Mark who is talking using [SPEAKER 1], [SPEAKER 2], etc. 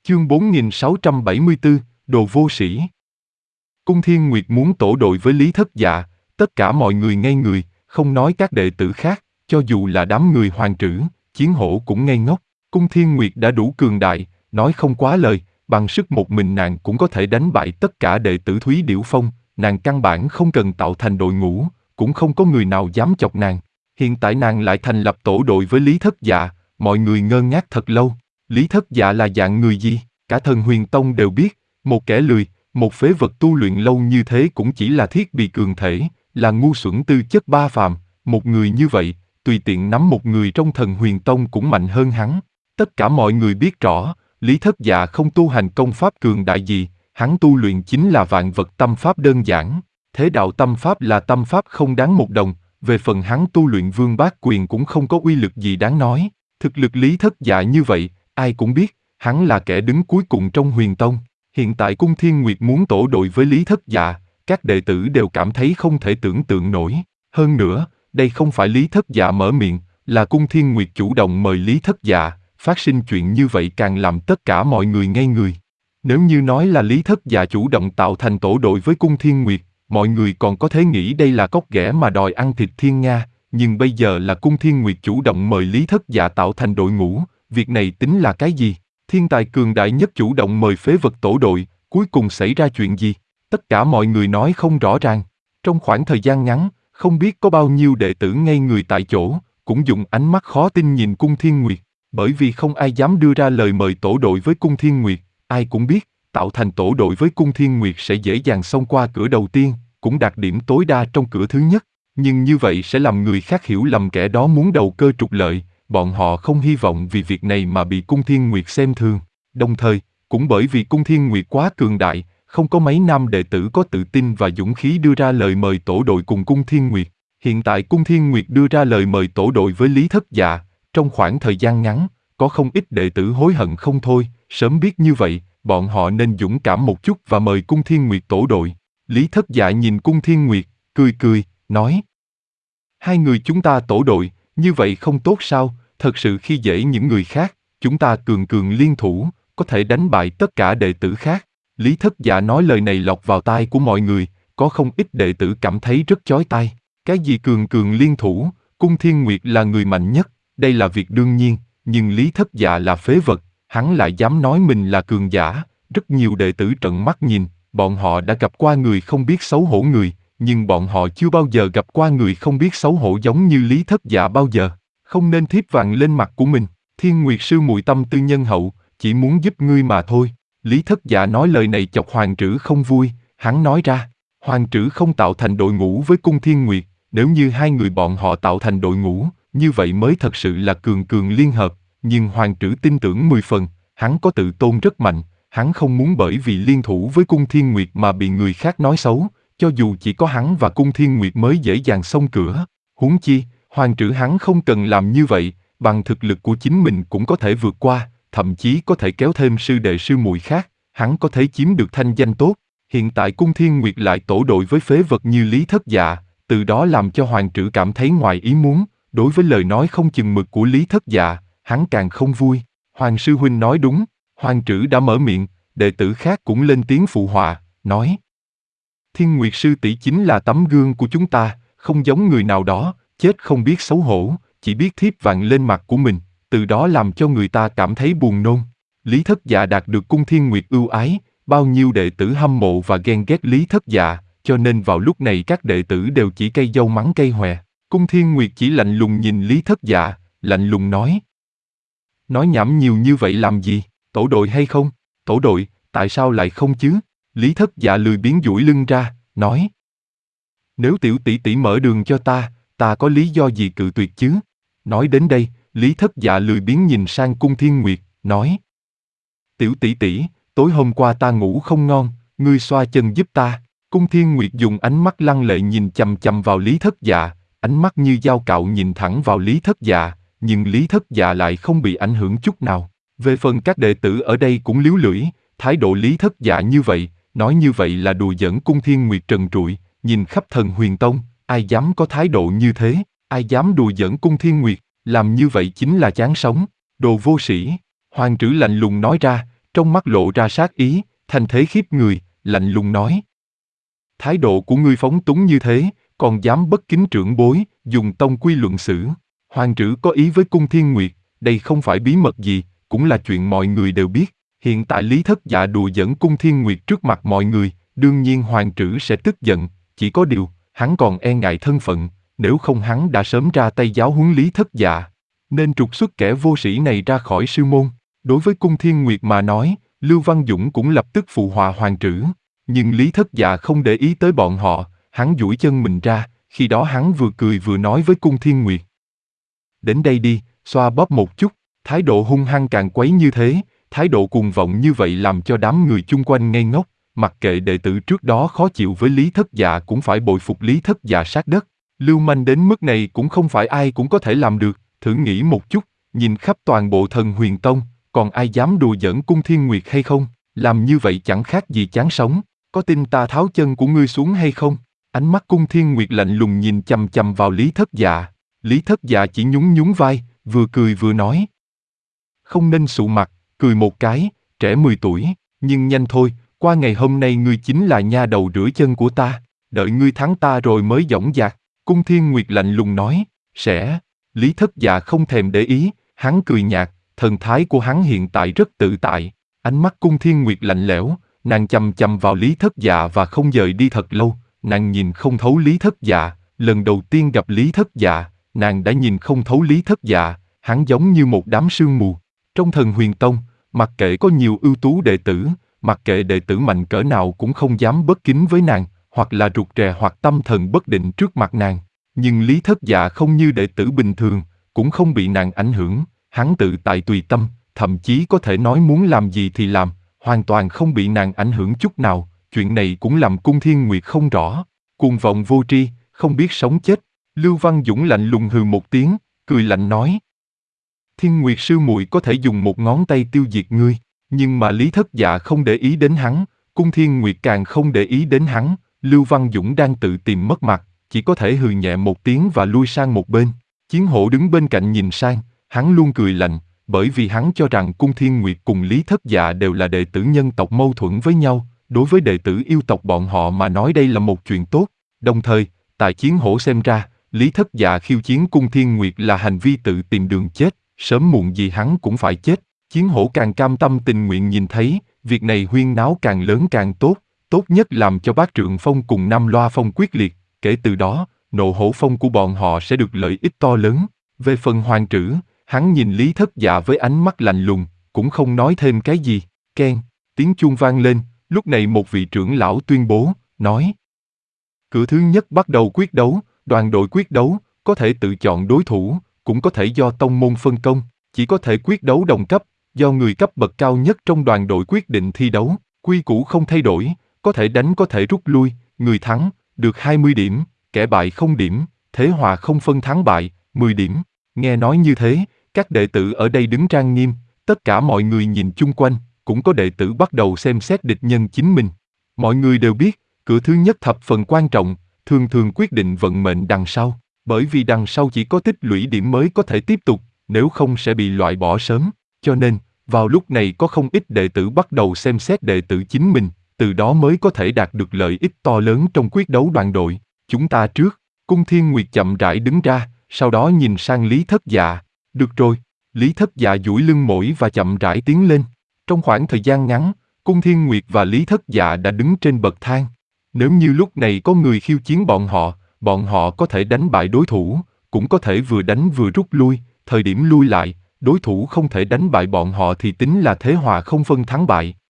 [SPEAKER 1] Chương 4674, Đồ vô sĩ. Cung Thiên Nguyệt muốn tổ đội với Lý Thất Dạ, tất cả mọi người ngây người, không nói các đệ tử khác, cho dù là đám người Hoàng Trữ, Chiến Hổ cũng ngây ngốc. Cung Thiên Nguyệt đã đủ cường đại, nói không quá lời, bằng sức một mình nàng cũng có thể đánh bại tất cả đệ tử Thúy Điểu Phong, nàng căn bản không cần tạo thành đội ngũ, cũng không có người nào dám chọc nàng. Hiện tại nàng lại thành lập tổ đội với Lý Thất Dạ, mọi người ngơ ngác thật lâu. Lý Thất Dạ là dạng người gì? Cả Thần Huyền Tông đều biết, một kẻ lười, một phế vật tu luyện lâu như thế cũng chỉ là thiết bị cường thể, là ngu xuẩn tư chất ba phàm, một người như vậy, tùy tiện nắm một người trong Thần Huyền Tông cũng mạnh hơn hắn. Tất cả mọi người biết rõ, Lý Thất Dạ không tu hành công pháp cường đại gì, hắn tu luyện chính là vạn vật tâm pháp đơn giản. Thế đạo tâm pháp là tâm pháp không đáng một đồng, về phần hắn tu luyện Vương Bát Quyền cũng không có uy lực gì đáng nói. Thực lực Lý Thất Dạ như vậy, ai cũng biết, hắn là kẻ đứng cuối cùng trong Huyền Tông. Hiện tại Cung Thiên Nguyệt muốn tổ đội với Lý Thất Dạ, các đệ tử đều cảm thấy không thể tưởng tượng nổi. Hơn nữa, đây không phải Lý Thất Dạ mở miệng, là Cung Thiên Nguyệt chủ động mời Lý Thất Dạ, phát sinh chuyện như vậy càng làm tất cả mọi người ngây người. Nếu như nói là Lý Thất Dạ chủ động tạo thành tổ đội với Cung Thiên Nguyệt, mọi người còn có thể nghĩ đây là cóc ghẻ mà đòi ăn thịt thiên nga, nhưng bây giờ là Cung Thiên Nguyệt chủ động mời Lý Thất Dạ tạo thành đội ngũ, việc này tính là cái gì? Thiên tài cường đại nhất chủ động mời phế vật tổ đội, cuối cùng xảy ra chuyện gì? Tất cả mọi người nói không rõ ràng. Trong khoảng thời gian ngắn, không biết có bao nhiêu đệ tử ngây người tại chỗ, cũng dùng ánh mắt khó tin nhìn Cung Thiên Nguyệt, bởi vì không ai dám đưa ra lời mời tổ đội với Cung Thiên Nguyệt, ai cũng biết, tạo thành tổ đội với Cung Thiên Nguyệt sẽ dễ dàng xông qua cửa đầu tiên, cũng đạt điểm tối đa trong cửa thứ nhất, nhưng như vậy sẽ làm người khác hiểu lầm kẻ đó muốn đầu cơ trục lợi, bọn họ không hy vọng vì việc này mà bị Cung Thiên Nguyệt xem thường. Đồng thời, cũng bởi vì Cung Thiên Nguyệt quá cường đại, không có mấy nam đệ tử có tự tin và dũng khí đưa ra lời mời tổ đội cùng Cung Thiên Nguyệt. Hiện tại Cung Thiên Nguyệt đưa ra lời mời tổ đội với Lý Thất Dạ, trong khoảng thời gian ngắn, có không ít đệ tử hối hận không thôi, sớm biết như vậy, bọn họ nên dũng cảm một chút và mời Cung Thiên Nguyệt tổ đội. Lý Thất Dạ nhìn Cung Thiên Nguyệt, cười cười, nói: hai người chúng ta tổ đội, như vậy không tốt sao? Thật sự khi dễ những người khác, chúng ta cường cường liên thủ, có thể đánh bại tất cả đệ tử khác. Lý Thất Dạ nói lời này lọt vào tai của mọi người, có không ít đệ tử cảm thấy rất chói tai. Cái gì cường cường liên thủ? Cung Thiên Nguyệt là người mạnh nhất, đây là việc đương nhiên, nhưng Lý Thất Dạ là phế vật, hắn lại dám nói mình là cường giả. Rất nhiều đệ tử trợn mắt nhìn, bọn họ đã gặp qua người không biết xấu hổ người, nhưng bọn họ chưa bao giờ gặp qua người không biết xấu hổ giống như Lý Thất Dạ bao giờ. Không nên thiếp vàng lên mặt của mình. Thiên Nguyệt sư muội tâm tư nhân hậu, chỉ muốn giúp ngươi mà thôi. Lý Thất Dạ nói lời này chọc Hoàng Trữ không vui, hắn nói ra, Hoàng Trữ không tạo thành đội ngũ với Cung Thiên Nguyệt, nếu như hai người bọn họ tạo thành đội ngũ, như vậy mới thật sự là cường cường liên hợp, nhưng Hoàng Trữ tin tưởng 10 phần, hắn có tự tôn rất mạnh, hắn không muốn bởi vì liên thủ với Cung Thiên Nguyệt mà bị người khác nói xấu, cho dù chỉ có hắn và Cung Thiên Nguyệt mới dễ dàng xông cửa. Huống chi, Hoàng Trữ hắn không cần làm như vậy, bằng thực lực của chính mình cũng có thể vượt qua, thậm chí có thể kéo thêm sư đệ sư muội khác, hắn có thể chiếm được thanh danh tốt. Hiện tại Cung Thiên Nguyệt lại tổ đội với phế vật như Lý Thất Dạ, từ đó làm cho Hoàng Trữ cảm thấy ngoài ý muốn, đối với lời nói không chừng mực của Lý Thất Dạ, hắn càng không vui. Hoàng sư huynh nói đúng, Hoàng Trữ đã mở miệng, đệ tử khác cũng lên tiếng phụ họa, nói: Thiên Nguyệt sư tỷ chính là tấm gương của chúng ta, không giống người nào đó, chết không biết xấu hổ, chỉ biết thiếp vàng lên mặt của mình, từ đó làm cho người ta cảm thấy buồn nôn. Lý Thất Dạ đạt được Cung Thiên Nguyệt ưu ái, bao nhiêu đệ tử hâm mộ và ghen ghét Lý Thất Dạ, cho nên vào lúc này các đệ tử đều chỉ cây dâu mắng cây hòe. Cung Thiên Nguyệt chỉ lạnh lùng nhìn Lý Thất Dạ, lạnh lùng nói: nói nhảm nhiều như vậy làm gì, tổ đội hay không? Tổ đội, tại sao lại không chứ? Lý Thất Dạ lười biếng duỗi lưng ra, nói: nếu tiểu tỷ tỷ mở đường cho ta có lý do gì cự tuyệt chứ? Nói đến đây, Lý Thất Dạ lười biếng nhìn sang Cung Thiên Nguyệt, nói: tiểu tỷ tỷ, tối hôm qua ta ngủ không ngon, ngươi xoa chân giúp ta. Cung Thiên Nguyệt dùng ánh mắt lăng lệ nhìn chằm chằm vào Lý Thất Dạ, ánh mắt như dao cạo nhìn thẳng vào Lý Thất Dạ, nhưng Lý Thất Dạ lại không bị ảnh hưởng chút nào. Về phần các đệ tử ở đây cũng líu lưỡi, thái độ Lý Thất Dạ như vậy, nói như vậy là đùa giỡn Cung Thiên Nguyệt trần trụi, nhìn khắp Thần Huyền Tông, ai dám có thái độ như thế, ai dám đùa giỡn Cung Thiên Nguyệt, làm như vậy chính là chán sống, đồ vô sĩ. Hoàng Trữ lạnh lùng nói ra, trong mắt lộ ra sát ý, thanh thế khiếp người, lạnh lùng nói. Thái độ của ngươi phóng túng như thế, còn dám bất kính trưởng bối, dùng tông quy luận xử. Hoàng trữ có ý với Cung Thiên Nguyệt, đây không phải bí mật gì, cũng là chuyện mọi người đều biết. Hiện tại Lý Thất Dạ đùa giỡn Cung Thiên Nguyệt trước mặt mọi người, đương nhiên hoàng trữ sẽ tức giận, chỉ có điều, hắn còn e ngại thân phận, nếu không hắn đã sớm ra tay giáo huấn Lý Thất Dạ, nên trục xuất kẻ vô sĩ này ra khỏi sư môn. Đối với Cung Thiên Nguyệt mà nói, Lưu Văn Dũng cũng lập tức phụ họa hoàng trữ, nhưng Lý Thất Dạ không để ý tới bọn họ, hắn duỗi chân mình ra, khi đó hắn vừa cười vừa nói với Cung Thiên Nguyệt. Đến đây đi, xoa bóp một chút, thái độ hung hăng càng quấy như thế, thái độ cuồng vọng như vậy làm cho đám người chung quanh ngây ngốc, mặc kệ đệ tử trước đó khó chịu với Lý Thất Dạ cũng phải bội phục Lý Thất Dạ sát đất. Lưu manh đến mức này cũng không phải ai cũng có thể làm được, thử nghĩ một chút, nhìn khắp toàn bộ Thần Huyền Tông, còn ai dám đùa giỡn Cung Thiên Nguyệt hay không? Làm như vậy chẳng khác gì chán sống, có tin ta tháo chân của ngươi xuống hay không? Ánh mắt Cung Thiên Nguyệt lạnh lùng nhìn chằm chằm vào Lý Thất Dạ. Lý Thất Dạ chỉ nhún nhún vai, vừa cười vừa nói. Không nên sụ mặt, cười một cái, trẻ 10 tuổi, nhưng nhanh thôi, qua ngày hôm nay ngươi chính là nha đầu rửa chân của ta, đợi ngươi thắng ta rồi mới dõng dạc. Cung Thiên Nguyệt lạnh lùng nói, sẽ. Lý Thất Dạ không thèm để ý, hắn cười nhạt, thần thái của hắn hiện tại rất tự tại. Ánh mắt Cung Thiên Nguyệt lạnh lẽo, nàng chằm chằm vào Lý Thất Dạ và không rời đi thật lâu, nàng nhìn không thấu Lý Thất Dạ, lần đầu tiên gặp Lý Thất Dạ, nàng đã nhìn không thấu Lý Thất Dạ, hắn giống như một đám sương mù. Trong Thần Huyền Tông, mặc kệ có nhiều ưu tú đệ tử, mặc kệ đệ tử mạnh cỡ nào cũng không dám bất kính với nàng, hoặc là rụt rè hoặc tâm thần bất định trước mặt nàng. Nhưng Lý Thất Dạ không như đệ tử bình thường, cũng không bị nàng ảnh hưởng, hắn tự tại tùy tâm, thậm chí có thể nói muốn làm gì thì làm, hoàn toàn không bị nàng ảnh hưởng chút nào. Chuyện này cũng làm Cung Thiên Nguyệt không rõ, cuồng vọng vô tri, không biết sống chết. Lưu Văn Dũng lạnh lùng hừ một tiếng, cười lạnh nói. Thiên Nguyệt sư muội có thể dùng một ngón tay tiêu diệt ngươi, nhưng mà Lý Thất Dạ không để ý đến hắn, Cung Thiên Nguyệt càng không để ý đến hắn. Lưu Văn Dũng đang tự tìm mất mặt, chỉ có thể hừ nhẹ một tiếng và lui sang một bên. Chiến Hổ đứng bên cạnh nhìn sang, hắn luôn cười lạnh, bởi vì hắn cho rằng Cung Thiên Nguyệt cùng Lý Thất Dạ đều là đệ tử nhân tộc mâu thuẫn với nhau, đối với đệ tử yêu tộc bọn họ mà nói đây là một chuyện tốt. Đồng thời, tại Chiến Hổ xem ra, Lý Thất Dạ khiêu chiến Cung Thiên Nguyệt là hành vi tự tìm đường chết, sớm muộn gì hắn cũng phải chết. Chiến Hổ càng cam tâm tình nguyện nhìn thấy, việc này huyên náo càng lớn càng tốt, tốt nhất làm cho Bát Trượng Phong cùng Nam Loa Phong quyết liệt, kể từ đó, Nộ Hổ Phong của bọn họ sẽ được lợi ích to lớn. Về phần Hoàng Trữ, hắn nhìn Lý Thất Dạ với ánh mắt lạnh lùng, cũng không nói thêm cái gì. Keng, tiếng chuông vang lên, lúc này một vị trưởng lão tuyên bố, nói. Cửa thứ nhất bắt đầu quyết đấu, đoàn đội quyết đấu, có thể tự chọn đối thủ, cũng có thể do tông môn phân công, chỉ có thể quyết đấu đồng cấp, do người cấp bậc cao nhất trong đoàn đội quyết định thi đấu, quy củ không thay đổi, có thể đánh có thể rút lui, người thắng, được 20 điểm, kẻ bại 0 điểm, thế hòa không phân thắng bại, 10 điểm. Nghe nói như thế, các đệ tử ở đây đứng trang nghiêm, tất cả mọi người nhìn chung quanh, cũng có đệ tử bắt đầu xem xét địch nhân chính mình. Mọi người đều biết, cửa thứ nhất thập phần quan trọng, thường thường quyết định vận mệnh đằng sau, bởi vì đằng sau chỉ có tích lũy điểm mới có thể tiếp tục, nếu không sẽ bị loại bỏ sớm. Cho nên, vào lúc này có không ít đệ tử bắt đầu xem xét đệ tử chính mình, từ đó mới có thể đạt được lợi ích to lớn trong quyết đấu đoàn đội. Chúng ta trước, Cung Thiên Nguyệt chậm rãi đứng ra, sau đó nhìn sang Lý Thất Dạ. Được rồi, Lý Thất Dạ duỗi lưng mỏi và chậm rãi tiến lên. Trong khoảng thời gian ngắn, Cung Thiên Nguyệt và Lý Thất Dạ đã đứng trên bậc thang. Nếu như lúc này có người khiêu chiến bọn họ có thể đánh bại đối thủ, cũng có thể vừa đánh vừa rút lui, thời điểm lui lại, đối thủ không thể đánh bại bọn họ thì tính là thế hòa không phân thắng bại.